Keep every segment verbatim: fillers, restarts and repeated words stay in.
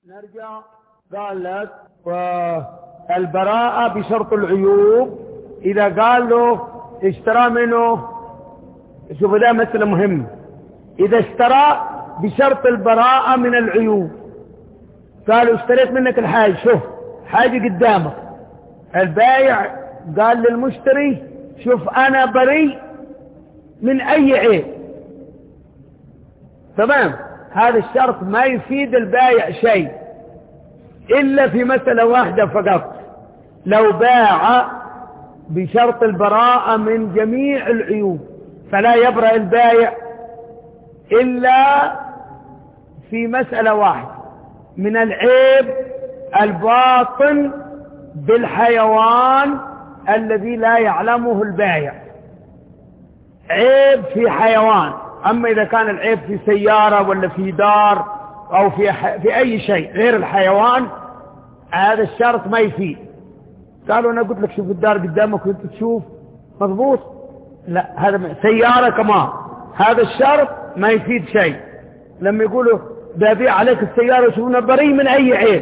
نرجع. قال لك والبراءة بشرط العيوب. إذا قال له اشترى منه، شوف ده مسألة مهمة، إذا اشترى بشرط البراءة من العيوب، قالوا اشتريت منك الحاجة، شوف حاجة قدامك، البايع قال للمشتري شوف أنا بريء من أي عيب، تمام، هذا الشرط ما يفيد البايع شيء إلا في مسألة واحدة فقط، لو باع بشرط البراءة من جميع العيوب فلا يبرأ البايع إلا في مسألة واحدة من العيب الباطن بالحيوان الذي لا يعلمه البايع، عيب في حيوان. أما إذا كان العيب في سيارة ولا في دار أو في, في أي شيء غير الحيوان، هذا الشرط ما يفيد. قالوا أنا قلت لك شوف الدار قدامك وانت تشوف مضبوط، لا هذا سيارة كمان، هذا الشرط ما يفيد شيء. لما يقولوا ببيع عليك السيارة شوفنا بريء من أي عيب،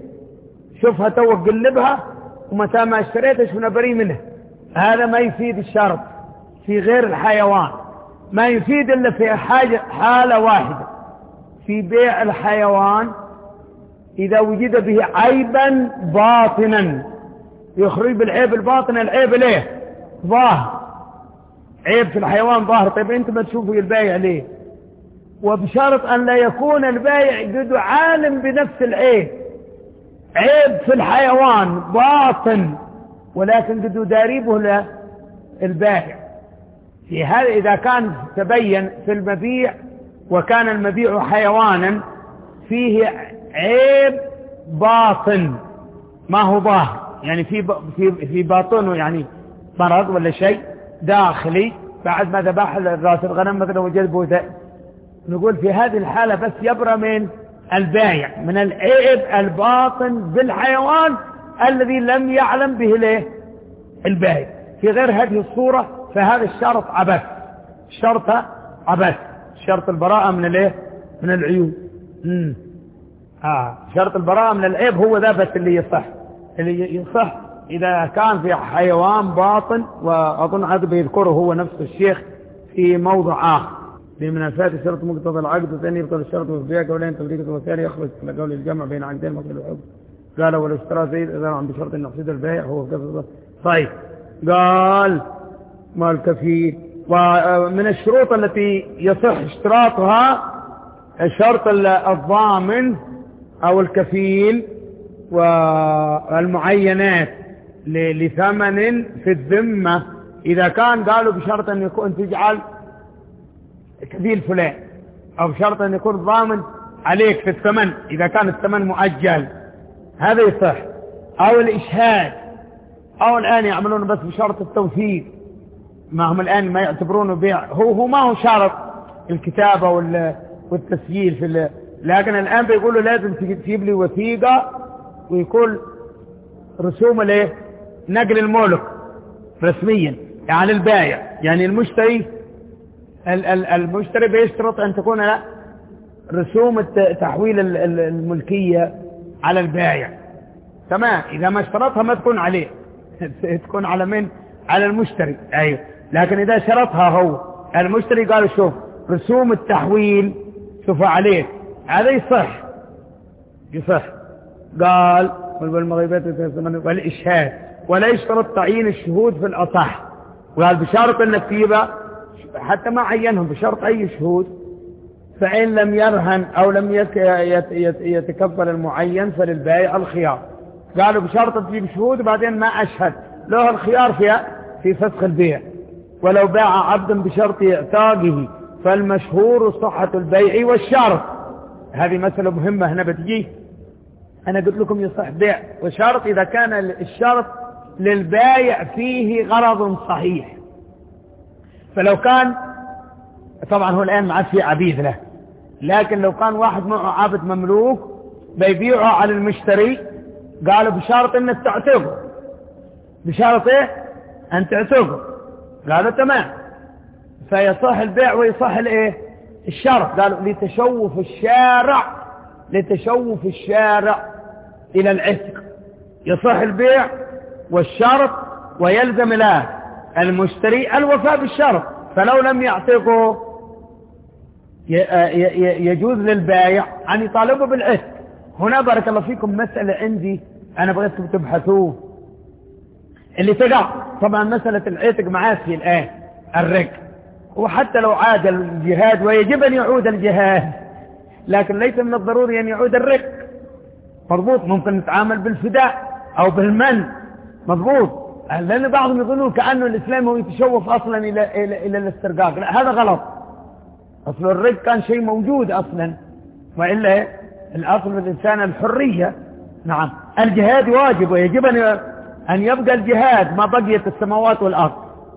شوفها توك قلبها ومتى ما اشتريتها شوفنا بريء منها، هذا ما يفيد الشرط في غير الحيوان، ما يفيد إلا في حاجة حالة واحدة في بيع الحيوان، إذا وجد به عيبا باطنا يخرج بالعيب الباطن. العيب ليه ظاهر، عيب في الحيوان ظاهر، طيب انت ما تشوفوا البايع ليه؟ وبشرط أن لا يكون البايع قد عالم بنفس العيب، عيب في الحيوان باطن ولكن قد داريبه للبائع. في هذا إذا كان تبين في المبيع وكان المبيع حيوانا فيه عيب باطن ما هو ظاهر، يعني في في في باطنه يعني مرض ولا شيء داخلي بعد ما ذبح راس الغنم مثلا وجد بوذا، نقول في هذه الحالة بس يبرأ من البايع من العيب الباطن بالحيوان الذي لم يعلم به ليه البايع. في غير هذه الصورة فهذا الشرط عبث، الشرط عبث، شرط البراءة من الايه من العيوب. امم اه شرط البراءة من العيب هو ذا بس اللي يصح، اللي يصح إذا كان في حيوان باطن، وأظن هذا بيذكره هو نفس الشيخ في موضع آخر، من الفات شرط مقتضى العقد، والثاني يبطل الشرط وفيها قولين تفريقة، والثاني يخرج على قول الجمع بين عقدين مقتضى العقد. قال ولو اشترى زيد إذا عم بشرط أن يقصد البيع هو كذا. طيب قال ما الكفيل، ومن الشروط التي يصح اشتراطها شرط الضامن أو الكفيل والمعينات لثمن في الذمة. إذا كان قالوا بشرط أن يكون تجعل كفيل فلان، أو بشرط أن يكون ضامن عليك في الثمن إذا كان الثمن مؤجل، هذا يصح. أو الإشهاد، أو الآن يعملون بس بشرط التوثيق، ما هم الآن ما يعتبرونه بيع، هو هو ما هو شرط الكتابة والتسجيل في ال... لكن الآن بيقولوا لازم تجيب لي وثيقة ويكون رسوم الايه نقل الملك رسميا يعني البائع، يعني المشتري المشتري بيشترط أن تكون لا رسوم تحويل الملكية على البائع، تمام. إذا ما اشترطها ما تكون عليه تكون على من؟ على المشتري، أيوه. لكن إذا شرطها هو المشتري قال شوف رسوم التحويل شوف عليه، هذا يصح يصح. قال والمغيبات والإشهاد، ولا يشترط تعيين الشهود في الأصح، وقال بشرط النكتيبة حتى ما عينهم بشرط أي شهود، فإن لم يرهن أو لم يتكفل المعين فللبائع الخيار. قالوا بشرط تجيب شهود وبعدين ما أشهد له الخيار في في فسخ البيع. ولو باع عبدا بشرط اعتاقه فالمشهور صحة البيع والشرط. هذه مسألة مهمة هنا بتجي، أنا قلت لكم يصح بيع وشرط إذا كان الشرط للبائع فيه غرض صحيح. فلو كان طبعا هو الآن ما عاد في عبيد له، لكن لو كان واحد معه عبد مملوك بيبيعه على المشتري، قالوا بشرط أنك تعتقه، بشرط إيه أن تعتقه، قالوا تمام، فيصح البيع ويصح الإيه الشرط. قالوا لتشوف الشارع لتشوف الشارع إلى العتق. يصح البيع والشرط، ويلزم له المشتري الوفاء بالشرط، فلو لم يعتقه يجوز للبائع أن يطالبه بالعتق. هنا بارك الله فيكم مسألة عندي أنا بغيتكم تبحثوه، اللي تقع طبعا مسألة العتق معاكي الآن الرق، وحتى لو عاد الجهاد ويجب أن يعود الجهاد، لكن ليس من الضروري أن يعود الرق. مضبوط، ممكن نتعامل بالفداء أو بالمن، مضبوط، لأن بعضهم يظنون كأنه الإسلام هو يتشوف أصلا إلى, إلى, إلى الاسترقاق. لا، هذا غلط. أصل الرق كان شيء موجود أصلا، وإلا الأصل في الإنسان الحرية. نعم، الجهاد واجب ويجب أن يبقى الجهاد ما بقيت السماوات والأرض،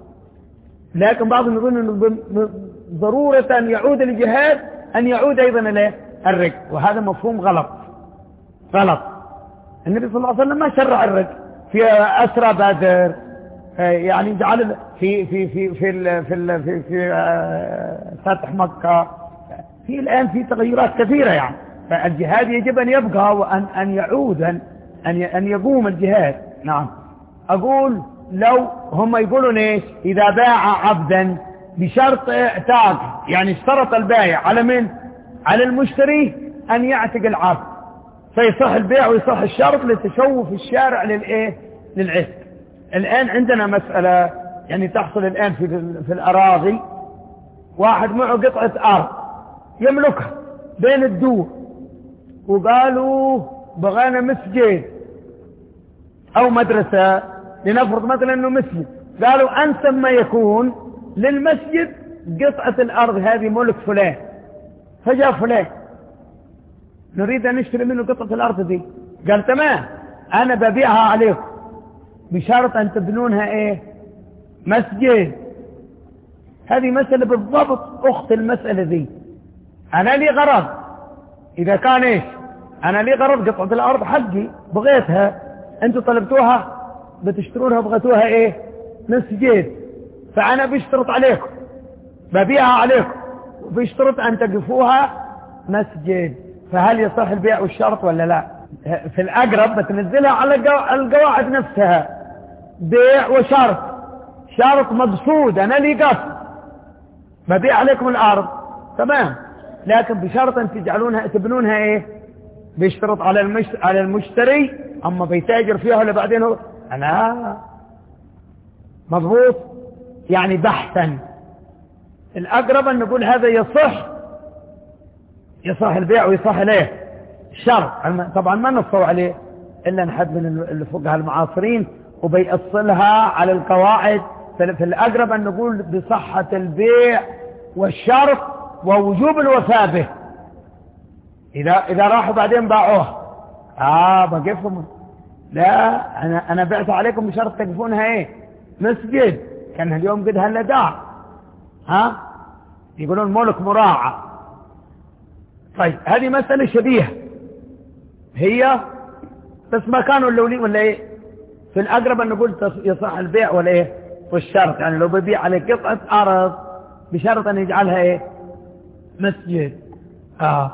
لكن بعضهم يظن أنه ضرورة أن يعود الجهاد أن يعود أيضا إلى الرق، وهذا مفهوم غلط غلط. النبي صلى الله عليه وسلم ما شرع الرق في أسرى بدر، يعني جعل في في في في ال في ال في, في فتح مكة، في الآن في تغيرات كثيرة يعني، فالجهاد يجب أن يبقى وأن أن يعود أن أن يقوم الجهاد. نعم، أقول لو هم يقولون إيش؟ إذا باع عبدا بشرط اعتاق، يعني اشترط البائع على من؟ على المشتري أن يعتق العبد، فيصح البيع ويصح الشرط لتشوف الشارع للإيه؟ للعتق. الآن عندنا مسألة يعني تحصل الآن في في الأراضي، واحد معه قطعة أرض يملكها بين الدور، وقالوا بغانا مسجد أو مدرسة، لنفرض مثلا أنه مسجد، قالوا أنسب ما يكون للمسجد قطعة الأرض هذه ملك فلان، فجاء فلان نريد أن نشتري منه قطعة الأرض دي، قال تمام أنا ببيعها عليكم بشرط أن تبنونها إيه؟ مسجد. هذه مسألة بالضبط أخت المسألة دي. أنا لي غرض، إذا كان إيش؟ أنا لي غرض قطعة الأرض حقي بغيتها، أنتوا طلبتوها بتشترونها بغيتوها إيه؟ مسجد، فأنا بشترط عليكم ببيعها عليكم وبشترط أن تقفوها مسجد، فهل يصح البيع والشرط ولا لا؟ في الأقرب بتنزلها على القواعد نفسها، بيع وشرط، شرط مقصود أنا لي قصد ببيع عليكم الأرض تمام، لكن بشرط أن تجعلونها تبنونها إيه؟ بيشترط على المشتري, على المشتري أما بيتاجر فيها ولا بعدين هو أنا مضبوط، يعني بحثا الأقرب أن نقول هذا يصح يصح البيع ويصح له الشرط. طبعا ما نصوا عليه إلا نحد من الفقهاء المعاصرين وبيأصلها على القواعد، في الأقرب أن نقول بصحة البيع والشرط ووجوب الوفاء به. إذا إذا راحوا بعدين باعوه آه بقفهم، لا أنا أنا بعت عليكم بشرط تقفونها إيه؟ مسجد، كان اليوم قد هلا داع، ها يقولون ملك مراعى. طيب هذه مسألة شبيهة هي، بس ما كانوا اللولين ولا إيه؟ في الأقرب أن نقول يصح البيع ولا إيه؟ والشرط، يعني لو ببيع عليك قطعة أرض بشرط أن يجعلها إيه؟ مسجد. آه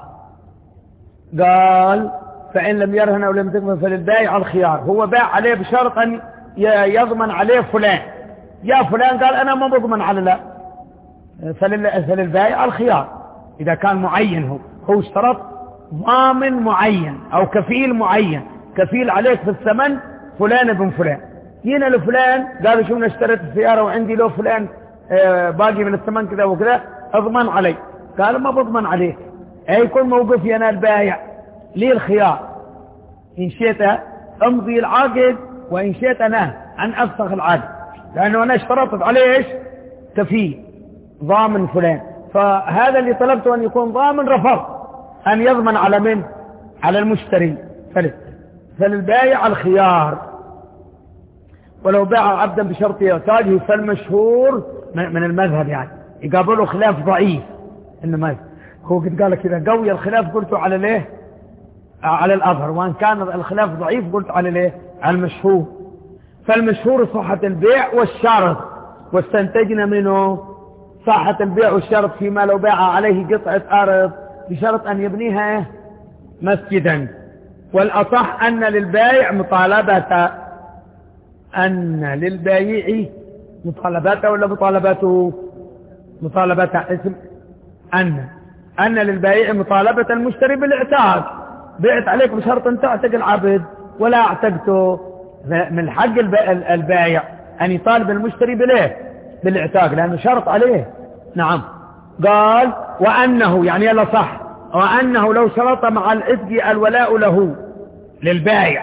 قال فإن لم يرهن أو لم تكن فللبائع الخيار، هو باع عليه بشرط أن يضمن عليه فلان، يا فلان قال أنا ما بضمن على لا، فللبائع الخيار إذا كان معين، هو هو اشترط ضامن معين أو كفيل معين، كفيل عليك في الثمن فلان ابن فلان، جينا لفلان قالوا شو اشتريت السيارة وعندي له فلان آه باقي من الثمن كذا وكذا اضمن علي، قال ما بضمن عليك، اي يكون موقفي انا البايع لي الخيار، ان شئت امضي العقد وان شئت انا عن افسخ العقد، لانه انا اشترطت عليه ايش؟ كفيل ضامن فلان، فهذا اللي طلبته ان يكون ضامن رفض ان يضمن على من؟ على المشتري، فللبايع الخيار. ولو باع عبدا بشرط يحتاجه فالمشهور من المذهب، يعني يقابله خلاف ضعيف، انما هو قد قال كذا قوي الخلاف قلت على ليه؟ على الأظهر، وان كان الخلاف ضعيف قلت على ليه؟ على المشهور. فالمشهور صحة البيع والشرط، واستنتجنا منه صحة البيع والشرط فيما لو باع عليه قطعة أرض بشرط أن يبنيها مسجدا. والأصح أن للبايع مطالبة أن للبايع مطالبته ولا مطالبته مطالبته اسم أن أن للبايع مطالبة المشتري بالاعتاق. بعت عليك بشرط أن تعتق العبد ولا اعتقته، من حق البايع أن يطالب المشتري بليه بالاعتاق لأنه شرط عليه. نعم. قال وأنه يعني يلا صح وأنه لو شرط مع العتق الولاء له للبايع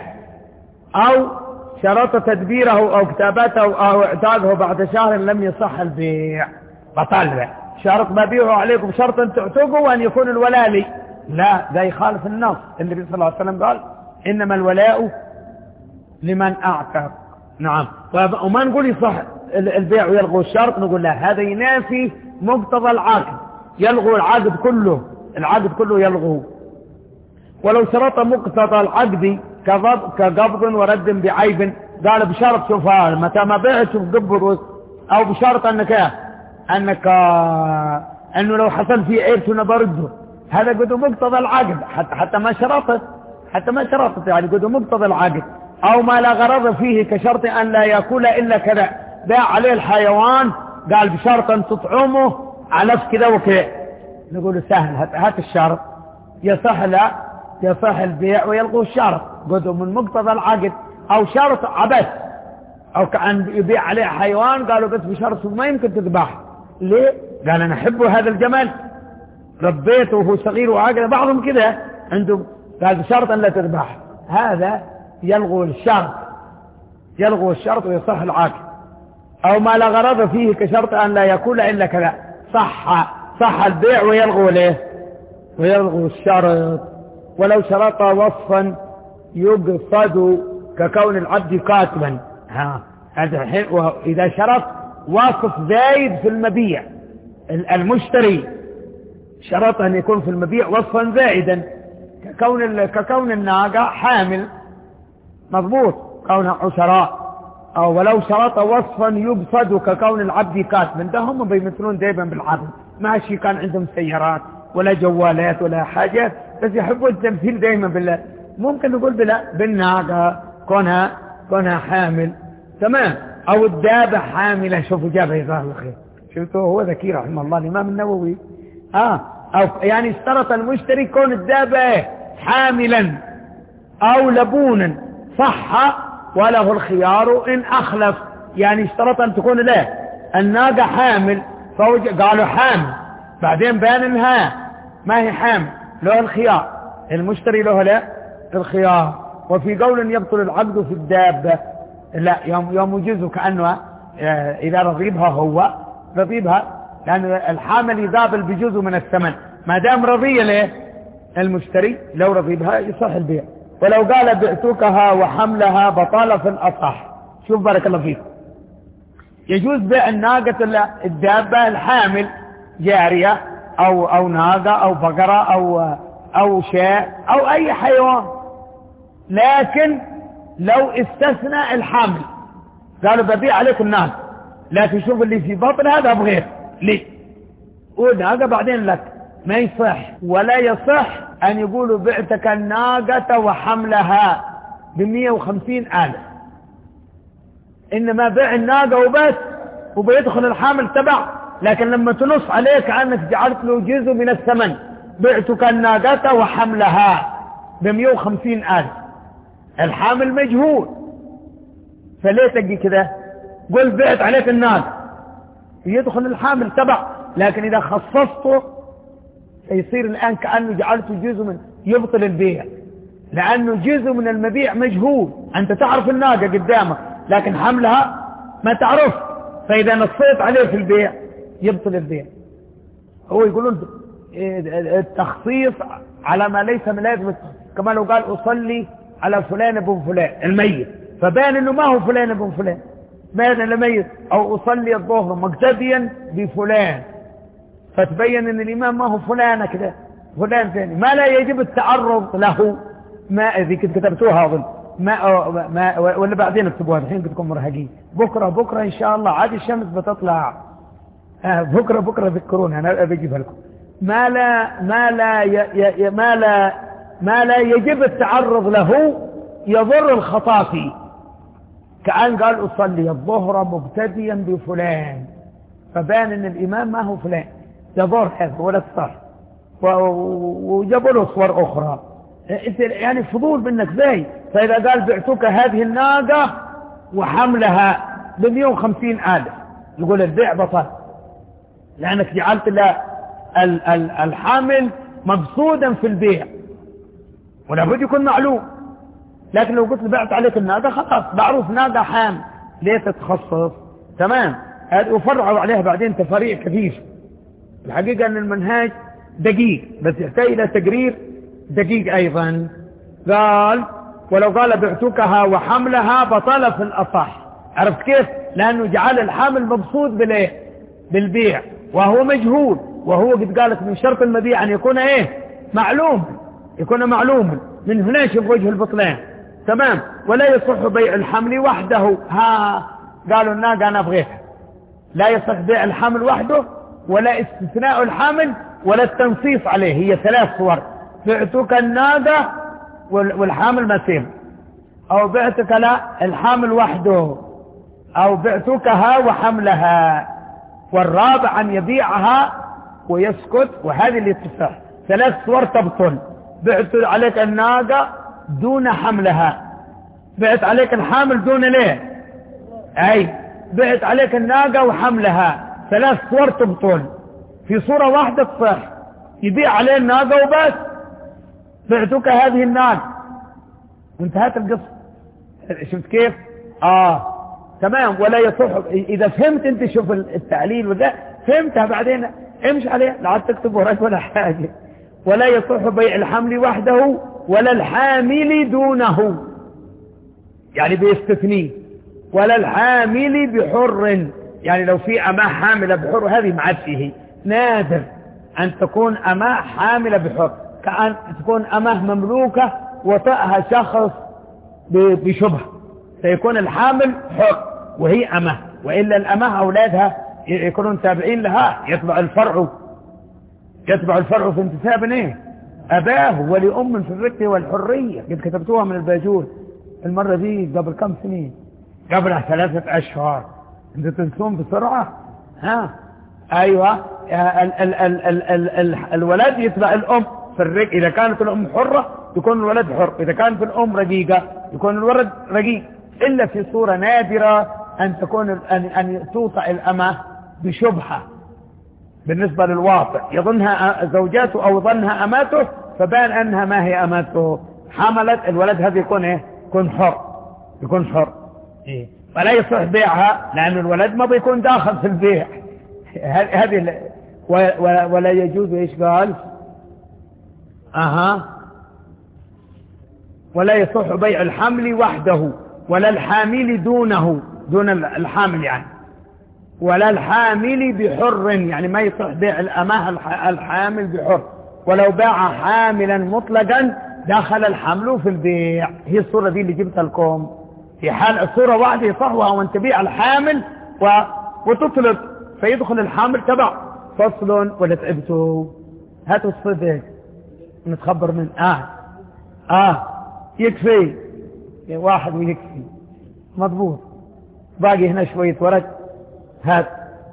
أو شرط تدبيره أو كتابته أو اعتاقه بعد شهر لم يصح البيع بطل به. شرط مبيعه عليكم بشرط أن تعتقوا وأن يكون الولاء لي، لا ده يخالف النص. النبي صلى الله عليه وسلم قال إنما الولاء لمن أعتق. نعم. وما نقول يصح البيع ويلغو الشرط، نقول لا هذا ينافي مقتضى العقد، يلغو العقد كله، العقد كله يلغو. ولو شرط مقتضى العقد كقبض ورد بعيب قال بشرط شوف متى ما بعت شوف قبض، أو بشرط أنك أنك أنه لو حصل فيه عيب برده، هذا قد مقتضى العقد حتى حتى ما شرطت حتى ما شرطت يعني قد مقتضى العقد. أو ما لا غرض فيه كشرط أن لا يأكل إلا كذا، باع عليه الحيوان قال بشرط أن تطعمه على كذا وكذا، نقول سهل هات الشرط يصح لا يصح البيع ويلغو الشرط قد من مقتضى العقد. أو شرط عبث أو كأن يبيع عليه حيوان قالوا بس بشرط ما يمكن تذبح، ليه؟ قال أنا أحب هذا الجمل ربيته وهو صغير وعاقل، بعضهم كذا عنده قال بشرط أن لا تذبح، هذا يلغو الشرط يلغو الشرط ويصح العاقل. أو ما لا غرض فيه كشرط أن لا يأكل إلا كذا، صح صح البيع ويلغو له ويلغو الشرط. ولو شرط وصفا يقصد ككون العبد كاتبا، ها هذا الحين إذا شرط وصف زايد في المبيع، المشتري شرط أن يكون في المبيع وصفا زائدا ككون ككون الناقة حامل مضبوط كونها عشراء. أو ولو شرط وصفا يقصد ككون العبد كاتبا، ده هم بيمثلون دائما بالعبد، ماشي كان عندهم سيارات ولا جوالات ولا حاجة بس يحبوا التمثيل دائما بالله. ممكن نقول بلا بالناقة كونها كونها حامل تمام، أو الدابة حاملة. شوفوا جابها يظهر الخير، شفتوا هو ذكي رحمه الله الإمام النووي. آه أو يعني اشترط المشتري كون الدابة حاملا أو لبونا صح وله الخيار إن أخلف، يعني اشترط أن تكون له الناقة حامل قالوا حامل بعدين بان انها ما هي حامل، له الخيار المشتري له لا الخيار. وفي قول يبطل العقد في الدابة لا يوم يوم يجوز كأنه إذا رضيبها هو رضيبها، لأن الحامل يذابل بجزء من الثمن ما دام رضي له المشتري، لو رضيبها يصح البيع. ولو قال بعتكها وحملها بطالة في الأصح. شوف بارك الله فيك، يجوز بيع الناقة الدابة الحامل جارية أو أو ناقة أو بقرة أو أو شاة أو أي حيوان، لكن لو استثنى الحامل قالوا ببيع عليك الناقة لكن شوف اللي في بطن هذا بغير ليه وناقة بعدين لك، ما يصح. ولا يصح أن يقولوا بعتك الناقة وحملها بمية وخمسين ألف، إنما بيع الناقة وبس وبيدخل الحامل تبع، لكن لما تنص عليك عنك جعلت له جزء من الثمن، بعتك الناقة وحملها بمية وخمسين ألف، الحامل مجهول فليه تجي كذا؟ قل بعت عليك الناقة يدخل الحامل تبع، لكن إذا خصصته يصير الآن كأنه جعلته جزء من يبطل البيع، لأنه جزء من المبيع مجهول. أنت تعرف الناقة قدامك لكن حملها ما تعرف، فإذا نصيت عليه في البيع يبطل البيع. هو يقولون التخصيص على ما ليس من لازم، كما لو قال أصلي على فلان ابن فلان الميت فبان أنه ما هو فلان ابن فلان بان الميت، أو أصلي الظهر مقتديا بفلان فتبين أن الإمام ما هو فلان كده فلان ثاني، ما لا يجب التعرض له. ما إذا كنت كتبتوها أظن ما, ما ولا بعدين اكتبوها الحين كنتكم مرهقين، بكرة بكرة إن شاء الله عاد الشمس بتطلع، آه بكرة بكرة ذكرونها أنا بجيبها لكم. ما لا ما لا ي ي ما لا ما لا يجب التعرض له يضر الخطا فيه. كأن قال أصلي الظهر مبتديا بفلان، فبان أن الإمام ما هو فلان، يضر هذا ولا الصح، وجابوا له صور أخرى. يعني فضول منك زي. فإذا قال بعتك هذه الناقة وحملها بمئة وخمسين ألف، يقول البيع بطل، لأنك جعلت الحامل مقصودا في البيع، ولا بد يكون معلوم. لكن لو قلت بعت عليك الناقة خلاص معروف ناقة حامل، ليه تتخصص؟ تمام. وفرعوا عليها بعدين تفاريع كثير. الحقيقة أن المنهاج دقيق، بس يحتاج إلى تقرير دقيق أيضا. قال ولو قال بعتكها وحملها بطل في الأصح. عرفت كيف؟ لأنه جعل الحامل مبسوط بالإيه؟ بالبيع، وهو مجهول، وهو قد قالت من شرط المبيع أن يكون إيه؟ معلوم، يكون معلوما. من هنا شوف وجه البطلان. تمام. ولا يصح بيع الحمل وحده. ها قالوا الناقة أنا أبغيها، لا يصح بيع الحمل وحده، ولا استثناء الحامل، ولا التنصيص عليه. هي ثلاث صور: بعتك الناقة والحامل ما سيب، أو بعتك لا الحامل وحده، أو بعتكها وحملها. والرابع أن يبيعها ويسكت، وهذه اللي تصح. ثلاث صور تبطل: بعت عليك الناقة دون حملها، بعت عليك الحامل دون ليه، أي بعت عليك الناقة وحملها. ثلاث صور تبطل. في صورة واحدة تصح: يبيع عليه الناقة وبس، بعتك هذه الناقة، وانتهت القصة. شفت كيف؟ آه تمام. ولا يصح. إذا فهمت أنت، شوف التعليل وذا فهمتها بعدين امشي عليه، لا عاد تكتب وراك ولا حاجة. ولا يصح بيع الحمل وحده ولا الحامل دونه، يعني بيستثني. ولا الحامل بحر، يعني لو في أماه حاملة بحر، هذه ما عاد فيه، نادر أن تكون أماه حاملة بحر. كأن تكون أماه مملوكة وطأها شخص بشبه، سيكون الحامل حر وهي أماه، وإلا الأماه أولادها يكونون تابعين لها، يتبع الفرع، يتبع الفرع في انتساب ايه؟ أباه ولأم في الرق والحرية. قد كتبتوها من الباجور المرة دي قبل كم سنين، قبل ثلاثة أشهر. انت تنسون بسرعة. ها أيوة. ال ال ال ال ال ال الولد يتبع الأم في الرق. إذا كانت الأم حرة يكون الولد حر، إذا كانت الأم رقيقة يكون الولد رقيق، إلا في صورة نادرة أن تكون أن, أن توطأ الأمة بشبهة بالنسبة للواطئ، يظنها زوجاته أو ظنها أماته، فبان أنها ما هي أماته، حملت الولد، هذا يكون إيه؟ يكون حر، يكون حر. إيه؟ فلا يصح بيعها، لأن الولد ما بيكون داخل في البيع. هذه ولا يجوز. إيش قال؟ أها. ولا يصح بيع الحمل وحده ولا الحامل دونه، دون الحامل يعني، ولا الحامل بحر، يعني ما يصح بيع الأماه الحامل بحر. ولو باع حاملا مطلقا دخل الحمل في البيع. هي الصورة دي اللي جبتها لكم. في حال الصورة واحدة يصحها وان تبيع الحامل و... وتطلق، فيدخل الحامل تبع. فصل ولا تعبتوا؟ هاتوا الصدق نتخبر من آه آه يكفي واحد ويكفي مضبوط. باقي هنا شوية ورق. هات.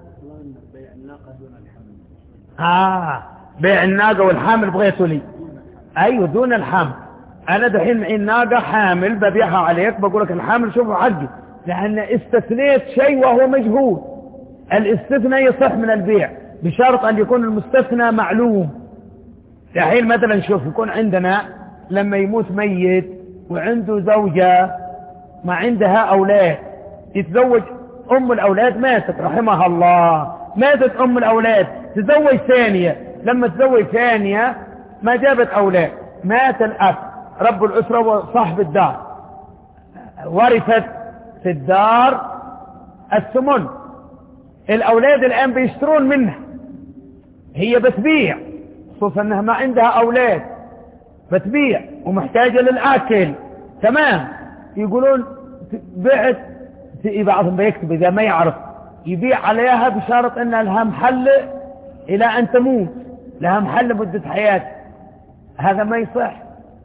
آه بيع الناقة والحامل بغيته لي. أيوة دون الحامل. أنا دحين معي الناقة حامل ببيعها عليك، بقولك الحامل شوفوا حقي، لأن استثنيت شيء وهو مجهول. الاستثناء يصح من البيع بشرط أن يكون المستثنى معلوم. دحين مثلا شوف، يكون عندنا لما يموت ميت وعنده زوجة ما عندها أولاد، يتزوج أم الأولاد ماتت رحمها الله، ماتت أم الأولاد، تزوج ثانية، لما تزوج ثانية ما جابت أولاد، مات الأب رب الأسرة وصاحب الدار، ورثت في الدار الثمن. الأولاد الآن بيشترون منها، هي بتبيع، خصوصا أنها ما عندها أولاد، بتبيع ومحتاجة للآكل. تمام. يقولون بعت، بعضهم بيكتب إذا ما يعرف يبيع عليها بشرط أن لها محل إلى أن تموت، لها محل مدة حياتها. هذا ما يصح.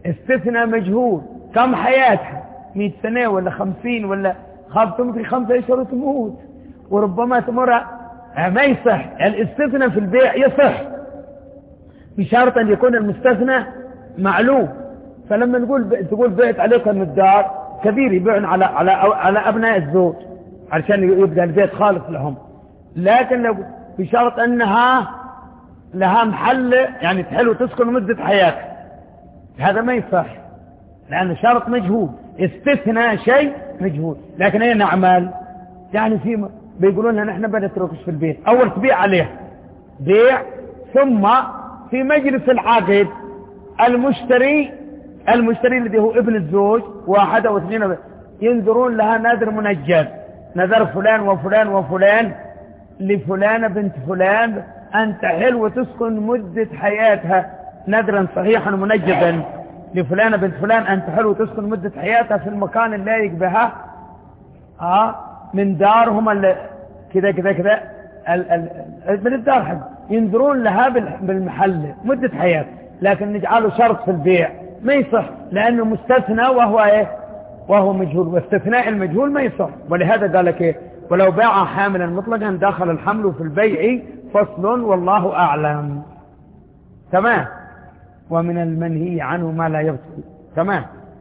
استثناء مجهول، كم حياتها؟ مئة سنة ولا خمسين ولا خاب تمضي خمسة أشهر وتموت، وربما تمر. ما يصح. الاستثناء في البيع يصح بشرط أن يكون المستثنى معلوم. فلما نقول تقول بعت عليكم الدار كبير يبيعون على على على أبناء الزوج عشان يبقى البيت خالص لهم، لكن لو بشرط أنها لها محل يعني تحل وتسكن مدة حياتها، هذا ما يصح لأنه شرط مجهول. استثناء شيء مجهول. لكن أين نعمل؟ يعني في بيقولون لنا نحن بنتركش في البيت، أول تبيع عليه بيع، ثم في مجلس العقد المشتري المشتري الذي هو ابن الزوج واحد أو اثنين ينذرون لها نذر منجز، نذر فلان وفلان وفلان لفلان بنت فلان أن تحل وتسكن مدة حياتها، نذرا صحيحا منجزا لفلان بنت فلان أن تحل وتسكن مدة حياتها في المكان اللائق بها، آه من دارهم كذا كذا كذا من الدار حق ينذرون لها بالمحل مدة حياتها. لكن نجعله شرط في البيع ما يصح لأنه مستثنى وهو إيه؟ وهو مجهول، واستثناء المجهول ما يصح. ولهذا قال لك إيه؟ ولو باع حاملا مطلقا دخل الحمل في البيع فصل والله أعلم. تمام. ومن المنهي عنه ما لا يبطل. تمام.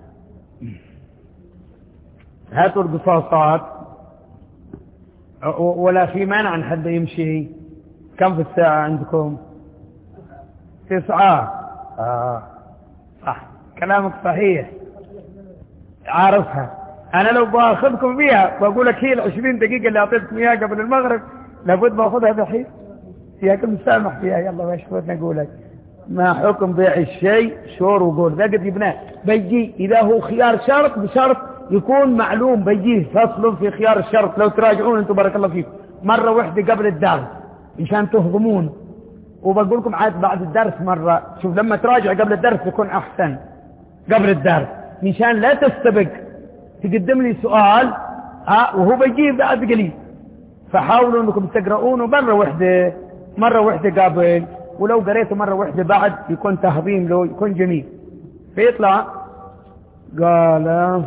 هاتوا القصاصات ولا في مانع عن حد يمشي. كم في الساعة عندكم؟ تسعة. آه. صح كلامك صحيح، عارفها. أنا لو باخذكم بيها بقول لك هي العشرين دقيقة اللي أعطيتكم إياها قبل المغرب لابد باخذها بحين فيها كم سامح فيها. يلا ما شفتنا نقولك ما حكم بيع الشيء شور وقول ذا قد يبناه بيجي إذا هو خيار شرط بشرط يكون معلوم، بيجيه فصل في خيار الشرط. لو تراجعون أنتم بارك الله فيكم مرة واحدة قبل الدرس مشان تهضمون، وبقول لكم عاد بعد الدرس مرة. شوف لما تراجع قبل الدرس يكون أحسن قبل الدرس مشان لا تستبق تقدم لي سؤال ها وهو بيجيب بعد قليل. فحاولوا انكم تقرؤونه مرة واحدة مرة واحدة قبل، ولو قريته مرة واحدة بعد يكون تهضيم له يكون جميل. فيطلع قال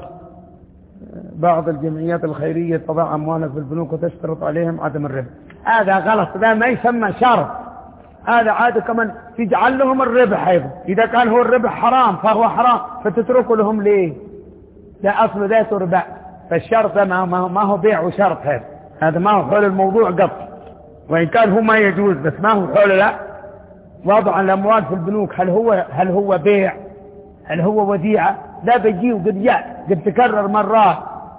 بعض الجمعيات الخيرية تضع أموالها في البنوك وتشترط عليهم عدم الربا. هذا غلط، ده ما يسمى شرط، هذا عادة كمان تجعل لهم الربح أيضا. إذا كان هو الربح حرام فهو حرام فتتركوا لهم ليه؟ لا أصل ذاته ربا. فالشرط ما, ما, ما هو بيع وشرط، هذا هذا ما هو حول الموضوع قط، وإن كان هو ما يجوز بس ما هو حول. لا وضع الأموال في البنوك هل هو هل هو بيع؟ هل هو وديعة؟ لا بيجي وقد جاء قد تكرر مرات.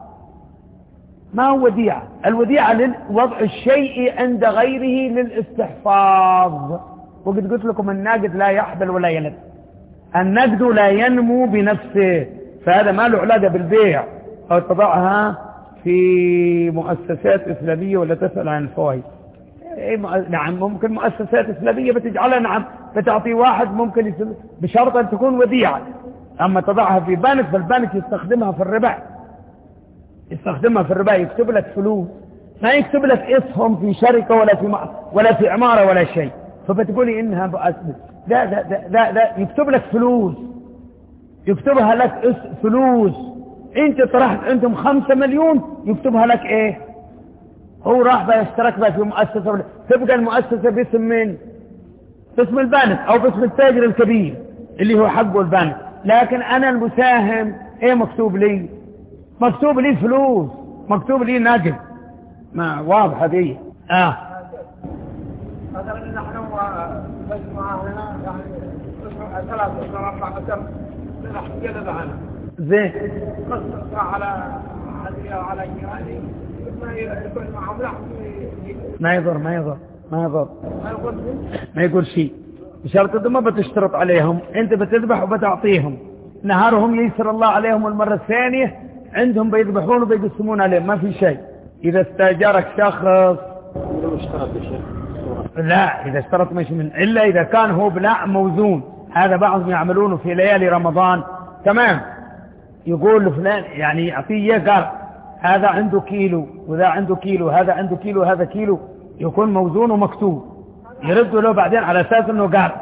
ما هو وديعة. الوديعة لوضع الشيء عند غيره للاستحفاظ. وقد قلت لكم الناقد لا يحبل ولا يلد، النقد لا ينمو بنفسه، فهذا ما له علاقة بالبيع. أو تضعها في مؤسسات إسلامية ولا تسأل عن الفوائد. نعم ممكن مؤسسات إسلامية بتجعلها نعم بتعطي واحد ممكن بشرط أن تكون وديعة. أما تضعها في بنك فالبنك يستخدمها في الربا، يستخدمها في الربا يكتب لك فلوس، ما يكتب لك اسهم في شركة ولا في ولا في عمارة ولا شيء. فبتقولي إنها بأسبب لا لا لا لا يكتب لك فلوس، يكتبها لك فلوس. انت طرحت عندهم خمسة مليون يكتبها لك ايه؟ هو راح بيشترك بها في مؤسسة، تبقى المؤسسة باسم من؟ باسم البنك او باسم التاجر الكبير اللي هو حقه البنك. لكن انا المساهم ايه مكتوب لي؟ مكتوب لي فلوس، مكتوب لي نقد. ما واضحة دي. اه مثلا نحن مجموعة هنا يعني ثلاثة أشهر أربعة أشهر لنحكي معنا زين قصة على على على يعني ما يكون معهم لحم ما يضر ما يضر ما يضر ما يقول شيء بشرط انت ما بتشترط عليهم، انت بتذبح وبتعطيهم. نهارهم ييسر الله عليهم المرة الثانية عندهم بيذبحون وبيقسمون عليهم ما في شيء. إذا استاجرك شخص لا إذا اشترط مش من إلا إذا كان هو بلاع موزون. هذا بعضهم يعملونه في ليالي رمضان. تمام يقول لفلان يعني يعطيه قال هذا عنده كيلو وذا عنده كيلو هذا عنده كيلو هذا كيلو، يكون موزون ومكتوب، يردوا له بعدين على أساس أنه قال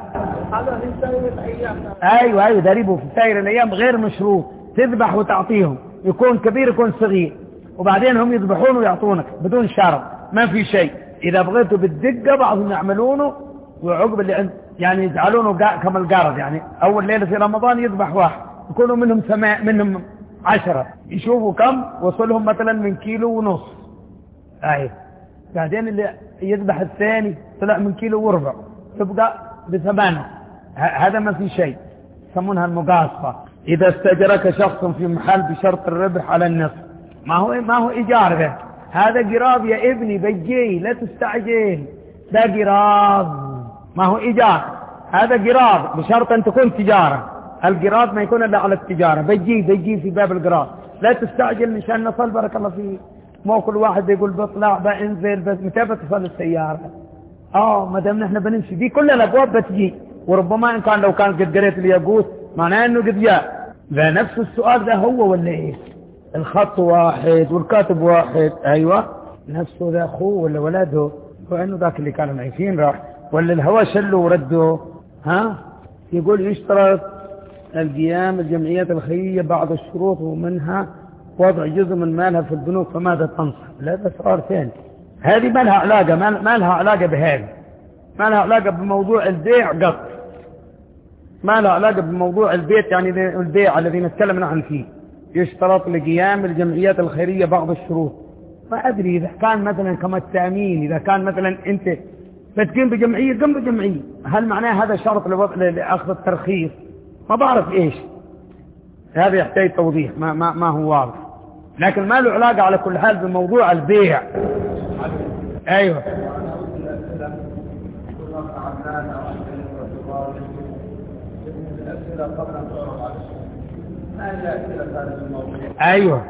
هذا في سائر الأيام. ايوه ايوه دريبه في سائر الايام غير مشروط، تذبح وتعطيهم، يكون كبير يكون صغير، وبعدين هم يذبحون ويعطونك بدون شرط، ما في شيء. اذا بغيتوا بالدقه بعضهم يعملونه وعقب اللي عند يعني يجعلونه كما القرض، يعني اول ليله في رمضان يذبح واحد يكونوا منهم سماء منهم عشرة، يشوفوا كم وصلهم مثلا من كيلو ونص، اي بعدين اللي يذبح الثاني طلع من كيلو وربع، تبقى بثمانية. هذا ما في شيء، يسمونها المقاصفة. إذا استأجرك شخص في محل بشرط الربح على النصف، ما هو ما هو إيجار ده، هذا قراض يا ابني بيجي، لا تستعجل، ده قراض ما هو إيجار، هذا قراض بشرط أن تكون تجارة. القراض ما يكون إلا على التجارة، بيجي بيجي في باب القراض، لا تستعجل مشان نصل بارك الله فيك. مو كل واحد بيقول بطلع بانزل، بس متى بتصل السيارة؟ اه ما دام نحن بنمشي دي كل الابواب بتجي، وربما ان كان لو كان قد قريت الياقوت معناه انه قد جاء. فنفس السؤال ده هو ولا ايه؟ الخط واحد والكاتب واحد، ايوه نفسه ذا اخوه ولا ولده، وانه ذاك اللي كانوا معيشين راح، ولا الهوى شله ورده. ها يقول يشترط القيام الجمعيات الخيرية بعض الشروط ومنها وضع جزء من مالها في البنوك، فماذا تنصح؟ لا ده سؤال ثاني، هذه ما لها علاقة، ما لها علاقة بهذه، ما لها علاقة بموضوع البيع قط، ما لها علاقة بموضوع البيت، يعني البيع الذي نتكلم نحن فيه. يشترط لقيام الجمعيات الخيرية بعض الشروط، ما أدري إذا كان مثلا كما التأمين، إذا كان مثلا أنت بتقيم بجمعية قم بجمعية، هل معناه هذا شرط لأخذ الترخيص؟ ما بعرف إيش، هذا يحتاج توضيح، ما, ما, ما هو واضح، لكن ما له علاقة على كل حال بموضوع البيع. أيوة أيوة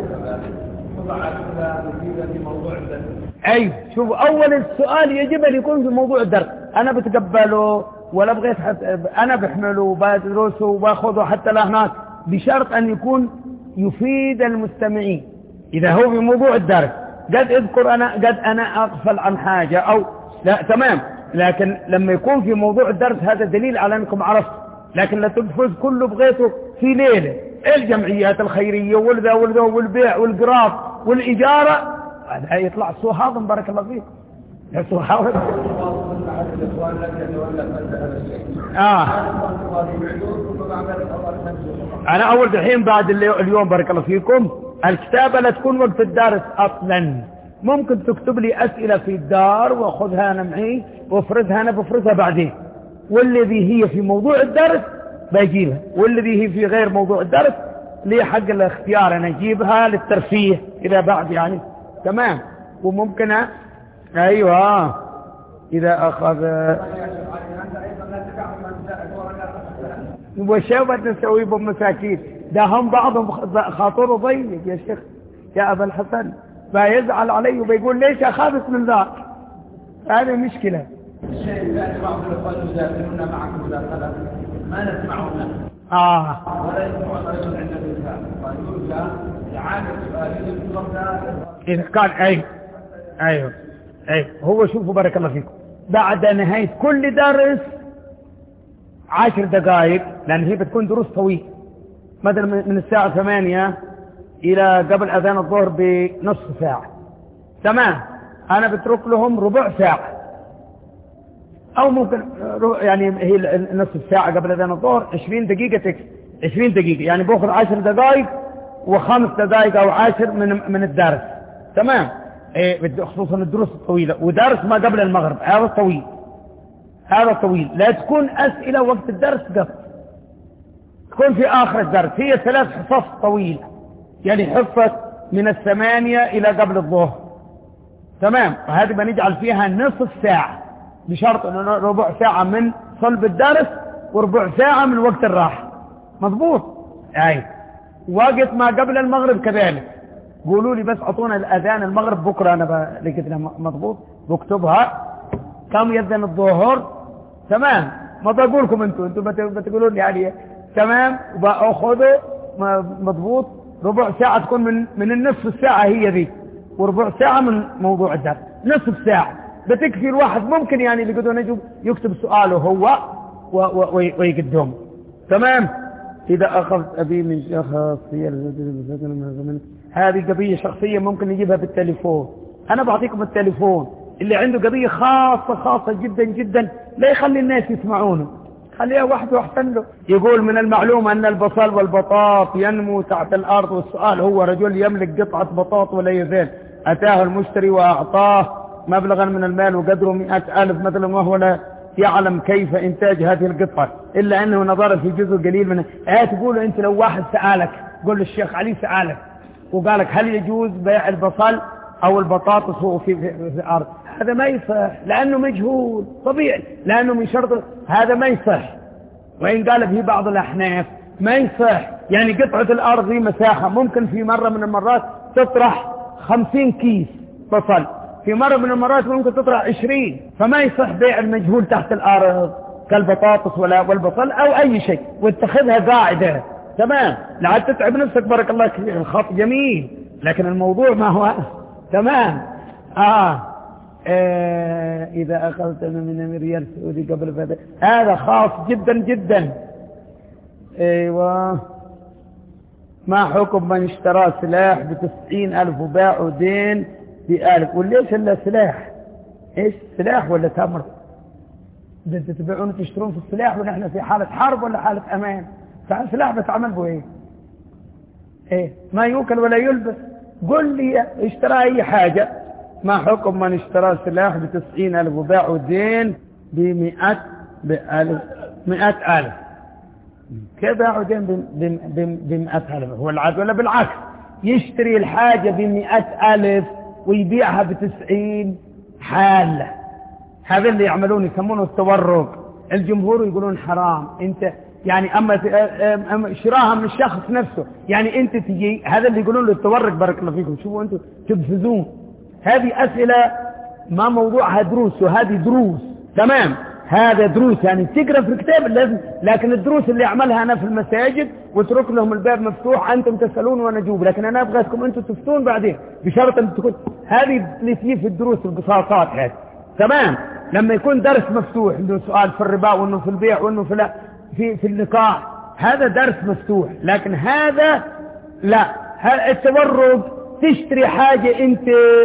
أيوة شوف، أول السؤال يجب أن يكون في موضوع الدرس، أنا بتقبله ولا بغيت أنا بحمله وبدرسه وباخذه حتى لهناك، بشرط أن يكون يفيد المستمعين. إذا هو في موضوع الدرس قد اذكر أنا قد أنا أغفل عن حاجة أو لا تمام، لكن لما يكون في موضوع الدرس هذا دليل على أنكم عرفتوا. لكن لا تنفذ كله بغيته في ليلة، الجمعيات الخيرية والذا والذا والبيع والقراض والإجارة، هذا يطلع سوء هاضم بارك الله فيك. سوء هاضم آه. أنا أول دحين بعد اليوم بارك الله فيكم الكتابة لا تكون وقت الدرس أصلا، ممكن تكتب لي أسئلة في الدار وأخذها أنا معي وافرزها أنا بفرزها بعدين، والذي هي في موضوع الدرس بجيبها، والذي هي في غير موضوع الدرس لي حق الاختيار أنا أجيبها للترفيه إذا بعد يعني تمام. وممكن أيوة إذا أخذ وشابت نسوي بمساكين، ده هم بعضهم خاطره ضيق يا شيخ يا أبا الحسن، فيزعل علي وبيقول ليش أخذت من ذاك، هذه مشكلة. الشيء الثاني بعض الأخوان يدافعون معكم مداخلة ما نسمعونه آه ولا يسمعون رجل عند الإنسان، ويرجى إعادة سؤاله إذا كان أي أيوه أيوه. هو شوفوا بارك الله فيكم، بعد نهاية كل درس عشر دقائق، لأن هي بتكون دروس طويلة، مثلا من الساعة ثمانية إلى قبل أذان الظهر بنصف ساعة، تمام، أنا بترك لهم ربع ساعة أو ممكن يعني هي نصف ساعة قبل أذان الظهر عشرين دقيقة تكفي، عشرين دقيقة يعني باخذ عشر دقائق وخمس دقائق أو عشر من من الدرس، تمام. إيه خصوصا الدروس الطويلة، ودرس ما قبل المغرب هذا طويل، هذا طويل، لا تكون أسئلة وقت الدرس قط، تكون في آخر الدرس. هي ثلاث حصص طويلة، يعني حصة من الثمانية إلى قبل الظهر، تمام، وهذه بنجعل فيها نصف ساعة بشرط أن ربع ساعة من صلب الدرس وربع ساعة من وقت الراحة، مضبوط. أي وقت ما قبل المغرب كذلك، قولوا لي بس أعطونا الأذان المغرب بكرة، أنا لقيتها مضبوط بكتبها كم يذن الظهر، تمام، ما بقولكم انتوا انتوا بتقولون لي عليه، تمام، وبأخذه مضبوط ربع ساعة تكون من من النصف الساعة هي ذي، وربع ساعة من موضوع الدرس، نصف ساعة بتكفي الواحد. ممكن يعني اللي قدوا نجوا يكتب سؤاله هو ويقدم. تمام. إذا أخذت أبي من شخصية هذه قضية شخصية ممكن نجيبها بالتليفون. أنا بعطيكم التليفون اللي عنده قضية خاصة خاصة جدا جدا لا يخلي الناس يسمعونه، خليها واحد واحسن له. يقول من المعلوم أن البصل والبطاط ينمو تحت الأرض، والسؤال هو رجل يملك قطعة بطاط ولا يزال، أتاه المشتري وأعطاه مبلغا من المال وقدره مئة ألف مثلا، وهو لا يعلم كيف إنتاج هذه القطعة إلا أنه نظر في جزء قليل منها. آه تقولوا أنت لو واحد سألك، قول الشيخ علي سألك وقالك هل يجوز بيع البصل أو البطاطس هو في, في, في الأرض، هذا ما يصح لأنه مجهول طبيعي، لأنه من شرط هذا ما يصح. وإن قال في بعض الأحناف ما يصح، يعني قطعة الأرض دي مساحة ممكن في مرة من المرات تطرح خمسين كيس بصل، في مرة من المرات ممكن تطرح عشرين، فما يصح بيع المجهول تحت الأرض كالبطاطس ولا والبصل أو أي شيء، واتخذها قاعدة. تمام. لا تتعب نفسك بارك الله فيك، الخط جميل لكن الموضوع ما هو تمام. آه. آه إذا أخذت من ريال سعودي قبل فهذا هذا خاص جدا جدا. أيوة. ما حكم من اشترى سلاح بتسعين ألف وباعه دين بألف؟ وليش إلا سلاح؟ إيش سلاح ولا تمر؟ بدأت تبيعون تشترون في السلاح ونحن في حالة حرب ولا حالة أمان؟ فالسلاح بتعمل به إيه؟ إيه ما يوكل ولا يلبس. قل لي اشترى أي حاجة. ما حكم من اشترى سلاح بتسعين ألف وباعه دين بمئة بألف مئة ألف؟ كيف باعه دين بمئة ألف؟ هو العاد ولا بالعكس؟ يشتري الحاجة بمئة ألف ويبيعها بتسعين حالة. هذا اللي يعملون يسمونه التورق. الجمهور يقولون حرام. انت يعني اما شراها من الشخص نفسه، يعني انت تجي، هذا اللي يقولون له التورق بارك الله فيكم. شوفوا انتم تبفزون. هذه اسئله ما موضوعها دروس، وهذه دروس. تمام. هذا دروس يعني تقرا في الكتاب لازم، لكن الدروس اللي اعملها انا في المساجد واترك لهم الباب مفتوح، انتم تسالون وانا اجوب، لكن انا ابغاكم انتم تفتون بعدين بشرط ان تكون هذه اللي تجي في الدروس البساطات هذه. تمام. لما يكون درس مفتوح انه سؤال في الربا وانه في البيع وانه في لا في في النقاح، هذا درس مفتوح. لكن هذا لا، التورق تشتري حاجة انت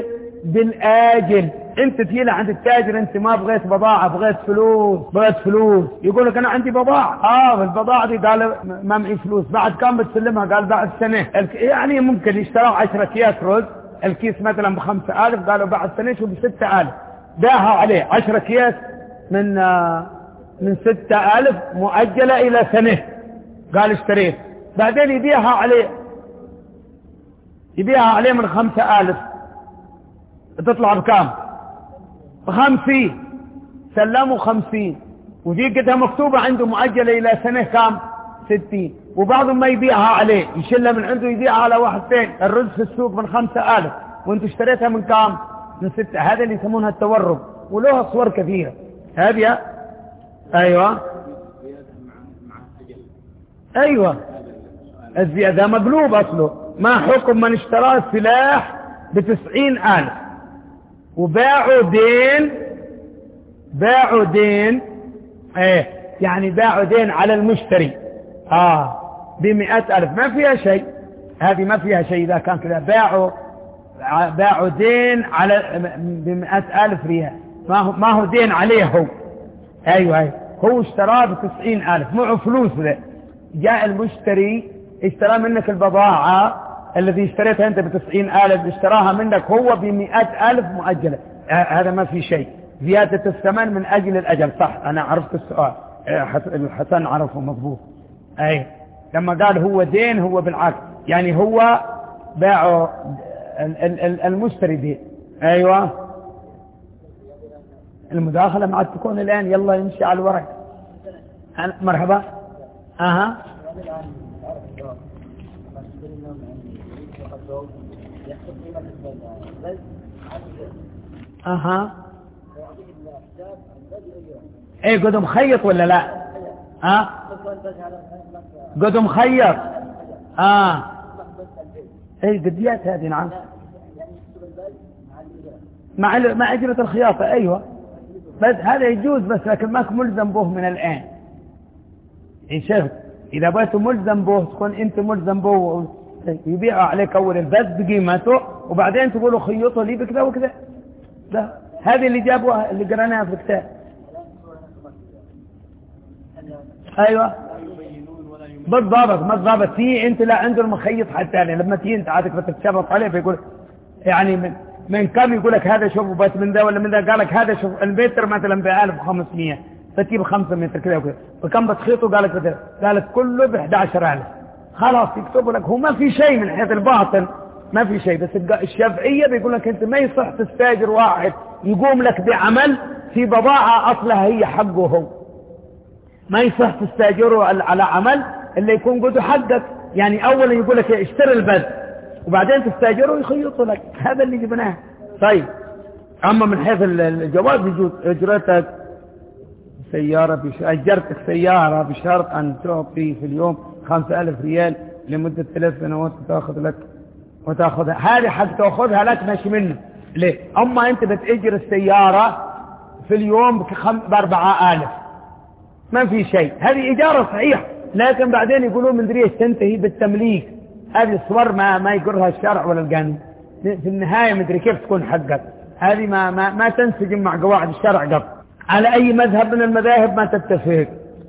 بالاجل، انت تجي عند التاجر انت ما بغيت بضاعة، بغيت فلوس بغيت فلوس، يقول لك انا عندي بضاعة. اه البضاعة دي قال ما معي فلوس، بعد كم بتسلمها؟ قال بعد سنة. يعني ممكن يشتروا عشرة اكياس رز، الكيس مثلا بخمسة آلاف، قالوا بعد سنة شو بستة آلاف، باها عليه عشرة اكياس من آه من ستة آلاف مؤجلة الى سنة، قال اشتريت. بعدين يبيعها عليه يبيعها عليه من خمسة آلاف، تطلع بكام؟ بخمسين. سلموا خمسين، ودي قدها مكتوبة عنده مؤجلة إلى سنة كام؟ ستين. وبعضهم ما يبيعها عليه، يشلها من عنده يبيعها على واحد ثاني. الرز في السوق من خمسة آلاف وانت اشتريتها من كام؟ من ستة. هذا اللي يسمونها التورق، ولها صور كثيرة هذه. أيوة أيوة الزيادة مقلوب أصله. ما حكم من اشترى سلاح بتسعين ألف وباعوا دين باعوا دين ايه يعني باعوا دين على المشتري اه بمئة ألف، ما فيها شيء، هذه ما فيها شيء. إذا كان كذا باعوا باعوا دين على بمئة ألف ريال، ما هو ما هو دين عليه هو. ايوه ايوه هو اشتراه بتسعين ألف معه فلوس ذا. جاء المشتري اشترى منك البضاعة الذي اشتريتها انت بتسعين ألف، اشتراها منك هو بمئة ألف مؤجلة. آه هذا ما في شيء. زيادة الثمن من أجل الأجل. صح أنا عرفت السؤال. آه الحسن عرفه مضبوط. أي لما قال هو دين هو بالعكس، يعني هو باعه المشتري دين. أيوة المداخلة معك تكون الآن. يلا يمشي على الورق. مرحبا. أها اها ايه قد مخيط ولا لا؟ ها قد مخيط. اه ايه قديات هذه. نعم مع مع اجرة الخياطة. ايوه بس هذا يجوز، بس لكن ماك ملزم به من الان. إن شفت إذا بقيت ملزم به تكون أنت ملزم به يبيع عليك أول البث بقيمته وبعدين تقولوا خيطه لي بكذا وكذا. لا هذه اللي جابوها اللي قرأناها في الكتاب. أيوة بالضبط ما بالضبط في أنت لا عنده المخيط حتى لما تيجي أنت عادك بتتشرط عليه فيقول يعني من من كم يقول لك هذا شوف بس من ذا ولا من ذا قال لك هذا شوف المتر مثلا ب ألف وخمسمية فتجيب خمسة متر كذا وكذا فكم بتخيطه قال لك بدل قال لك كله ب أحد عشر ألف خلاص يكتبوا لك هو ما في شيء من حيث الباطل ما في شيء. بس الشافعية بيقول لك أنت ما يصح تستاجر واحد يقوم لك بعمل في بضاعة أصلها هي حقه هو ما يصح تستاجره على عمل اللي يكون قده حقك. يعني أولا يقول لك اشتري البذ وبعدين تستاجره ويخيطه لك هذا اللي جبناه. طيب أما من حيث الجواز يجوز أجرتك سيارة بش... أجرتك سيارة بشرط أن تعطي في اليوم خمسة ألف ريال لمدة ثلاث سنوات وتأخذ لك وتأخذها هذه حق تأخذها لك ماشي منه ليه. أما أنت بتأجر السيارة في اليوم بخم... بأربعة آلاف ما في شيء هذه إجارة صحيح لكن بعدين يقولون من دريش تنتهي بالتمليك. هذه الصور ما ما يقرها الشرع ولا القانون في النهاية مدري كيف تكون حقك. هذه ما ما ما تنسجم مع قواعد الشرع قط على أي مذهب من المذاهب ما تتفق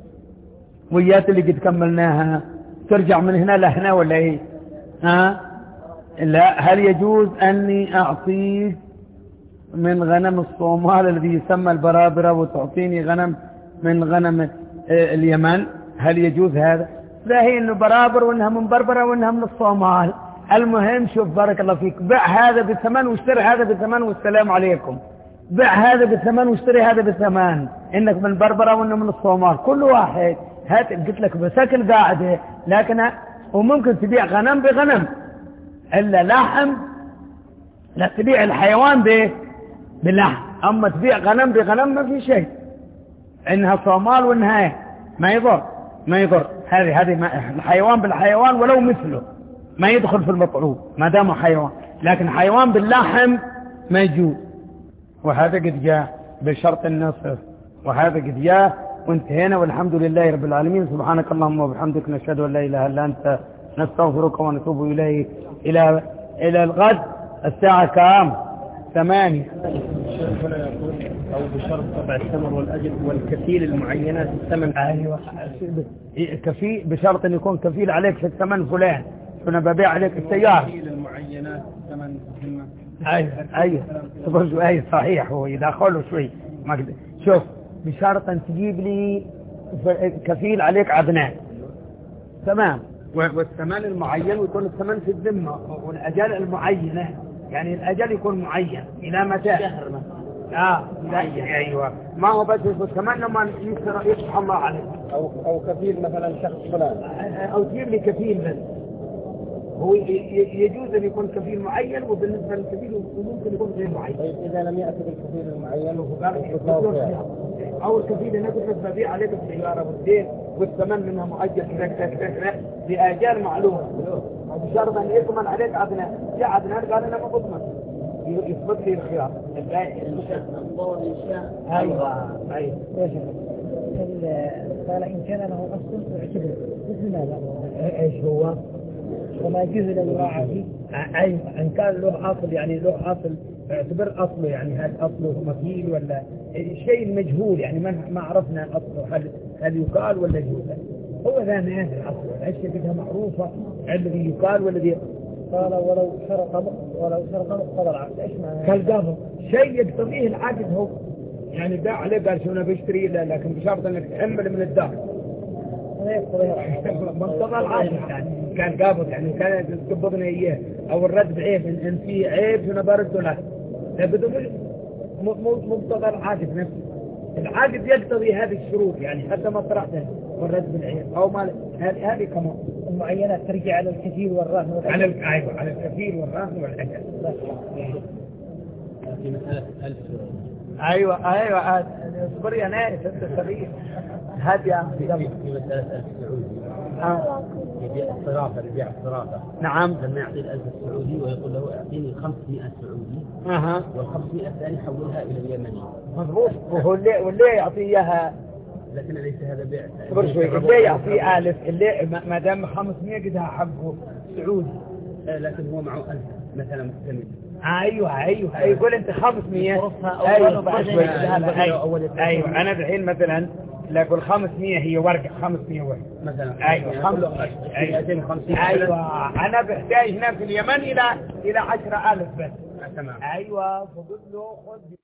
ويات اللي قد كملناها ترجع من هنا لهنا ولا ايه ها لا. هل يجوز أني أعطيك من غنم الصومال الذي يسمى البرابرة وتعطيني غنم من غنم اليمن هل يجوز هذا؟ لا هي انه برابر وانها من بربرة وانها من الصومال. المهم شوف بارك الله فيك بيع هذا بثمن واشتري هذا بثمن والسلام عليكم. بيع هذا بثمن واشتري هذا بثمن انك من بربرة وانه من الصومال كل واحد هات قلت لك بشكل قاعدة. لكن وممكن تبيع غنم بغنم الا لحم لا تبيع الحيوان به باللحم. اما تبيع غنم بغنم ما في شيء انها صومال وانها ما يضر ما يضر. هذه هذه الحيوان بالحيوان ولو مثله ما يدخل في المطعوم ما دام حيوان. لكن حيوان باللحم ما يجوز. وهذا قد جاء بشرط النصف وهذا قد جاء وانتهينا والحمد لله رب العالمين. سبحانك اللهم وبحمدك نشهد ان لا اله الا انت نستغفرك ونتوب اليك. الى الى الغد الساعه كام؟ ثمانية. ولا يقول أو بشرط طبع الثمر والأجل والكفيل المعينات الثمن. أيوة كفيل بشرط أن يكون كفيل عليك في الثمن فلان كنا ببيع عليك السيارة. كفيل المعينات الثمن مهمة. أيوة أيوة تقول أي صحيح هو يدخله شوي ما كده. شوف بشرط أن تجيب لي كفيل عليك عدنان تمام والثمن المعين ويكون الثمن في الذمة والأجل المعينة يعني الأجل يكون معين إلى متى؟ شهر مثلا. آه أيوة ما هو بس كمان لما يصح الله عليك أو أو كفيل مثلا شخص فلان أو تجيب لي كفيل بس هو يجوز أن يكون كفيل معين وبالنسبة للكفيل ممكن يكون غير معين. طيب إذا لم يأتي بالكفيل المعين أو الكفيل أنا قلت لك ببيع عليك السيارة والدين والثمن منها مؤجل بأجال معلومة بشرط أن يضمن عليك عدنان. يا عدنان قال أنا ما بضمن يثبت لي الخيار. أيوة أيوة قال إن كان له أصل فاعتبر مثل ماذا؟ إيش هو؟ وما يجوز للراعي فيه. أيوة إن كان له أصل يعني له أصل اعتبر أصله يعني هل أصله مثيل ولا شيء مجهول يعني ما ما عرفنا أصله هل هل يقال ولا يجوز. هو ذا ما هذا الأصل الأشياء بدها معروفة الذي يقال والذي قال ولو شرط ولو شرط مقتضى العقد. ايش معنى كالقبض شيء يقتضيه العقد هو يعني باع عليه قال شو انا بشتري لا لكن بشرط انك تحمل من الدار مقتضى العقد يعني كان قابض يعني كان تقبضنا اياه او الرد بعيب ان في عيب شو انا برده لك لابد مقتضى العقد نفسه. العقد يقتضي هذه الشروط يعني حتى ما طرحته والرد بالعيب او ما هذه كمان المعينات ترجع على الكفيل والرهن والأجل. على ايوه على الكفيل والرهن والاجل. في مسألة ألف. ايوه ايوه اصبر يا ناس انت صغير هذه في مسألة ألف سعودي. اه يبيع الصرافة يبيع الصرافة. نعم. لما يعطي الألف السعودي ويقول له اعطيني خمسمائة سعودي. اها. والخمسمائة الثاني حولها إلى اليمني. مضبوط. وهو اللي واللي يعطي اياها لكن ليس هذا بيع. صبر شوي، اللي يعطيه ألف، اللي ما دام خمسمية قدها حقه سعودي. لكن هو معه ألف مثلا مستمر. ايوه ايوه ايوه قول انت خمسمية. ايوه صبر شوي. ايوه ايوه انا الحين مثلا لكن خمسمية هي ورقة، خمسمية ورقة مثلا. ايوه خمسمية. ايوه انا بحتاج هنا في اليمن الى الى عشرة ألف بس. تمام. ايوه فقلت له خذ